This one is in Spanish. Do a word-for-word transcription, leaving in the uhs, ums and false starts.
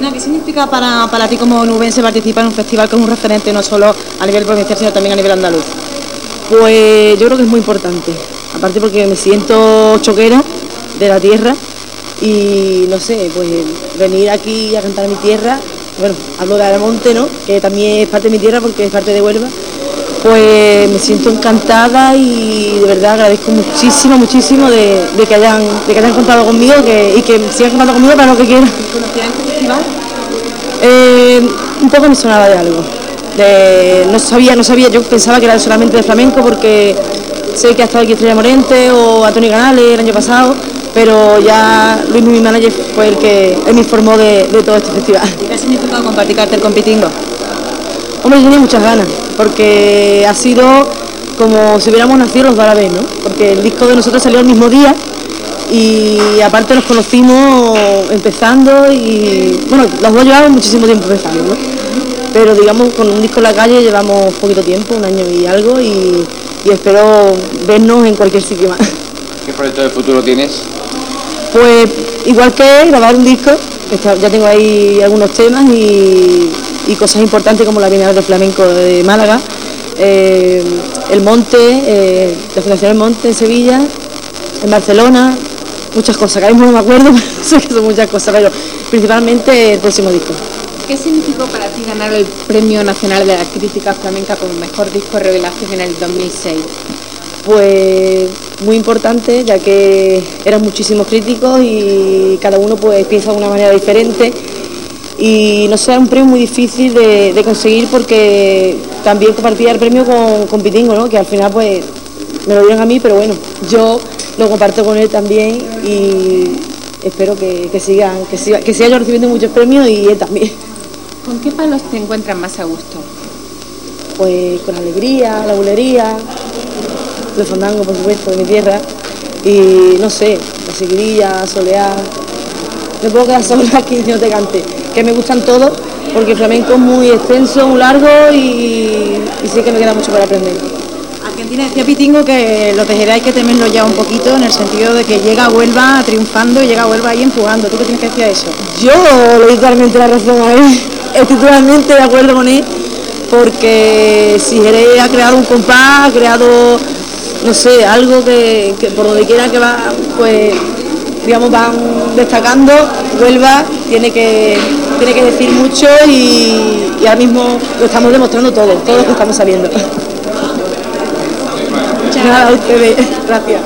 Cristina, ¿qué significa para, para ti como onubense participar en un festival que es un referente no solo a nivel provincial, sino también a nivel andaluz? Pues yo creo que es muy importante, aparte porque me siento choquera de la tierra y no sé, pues venir aquí a cantar mi tierra, bueno, hablo de Aramonte, ¿no?, que también es parte de mi tierra porque es parte de Huelva, pues me siento encantada y de verdad agradezco muchísimo, muchísimo de, de, que, hayan, de que hayan contado conmigo que, y que sigan contando conmigo para lo que quieran. ¿Conocías este festival? Eh, un poco me sonaba de algo. De, no sabía, no sabía, yo pensaba que era solamente de flamenco porque sé que ha estado aquí Estrella Morente o Antonio Canales el año pasado, pero ya Luis, mi manager, fue el que él me informó de, de todo este festival. ¿Y qué ha significado compartir cartel con Pitingo? Hombre, yo tenía muchas ganas, porque ha sido como si hubiéramos nacido los dos a la vez, ¿no? Porque el disco de nosotros salió el mismo día y aparte nos conocimos empezando y, bueno, los dos llevamos muchísimo tiempo empezando, ¿no? Pero digamos, con un disco en la calle llevamos poquito tiempo, un año y algo, y, y espero vernos en cualquier sitio más. ¿Qué proyecto de futuro tienes? Pues igual que grabar un disco, ya tengo ahí algunos temas y, y cosas importantes como la Bienal de Flamenco de Málaga, eh, el Monte, eh, la Fundación El Monte en Sevilla, en Barcelona, muchas cosas, que ahora mismo no me acuerdo, pero sé que son muchas cosas, pero principalmente el próximo disco. ¿Qué significó para ti ganar el Premio Nacional de la Crítica Flamenca como Mejor Disco Revelación en el dos mil seis? Pues muy importante, ya que eran muchísimos críticos y cada uno pues piensa de una manera diferente y no sé, era un premio muy difícil de, de conseguir porque también compartía el premio con, con Pitingo, ¿no?, que al final pues me lo dieron a mí, pero bueno, yo lo comparto con él también y espero que, que sigan, que siga, que siga yo recibiendo muchos premios y él también. ¿Con qué palos te encuentras más a gusto? Pues con la alegría, la bulería, el fandango, por supuesto, de mi tierra, y no sé, la seguidilla, soleá. Me puedo quedar sola aquí y no te cante, que me gustan todos, porque el flamenco es muy extenso, muy largo y, y sé que me queda mucho para aprender. Argentina decía Pitingo que los tejeré hay que temerlo ya un poquito, en el sentido de que llega a Huelva triunfando y llega a Huelva ahí empujando. ¿Tú qué tienes que decir a eso? Yo le doy totalmente la razón a él, estoy totalmente de acuerdo con él, porque si Jerez ha creado un compás, ha creado, no sé, algo que, que por donde quiera que va, pues digamos van destacando. Huelva tiene que, tiene que decir mucho y, y ahora mismo lo estamos demostrando todo, todo lo que estamos sabiendo. Nada, a ustedes, gracias.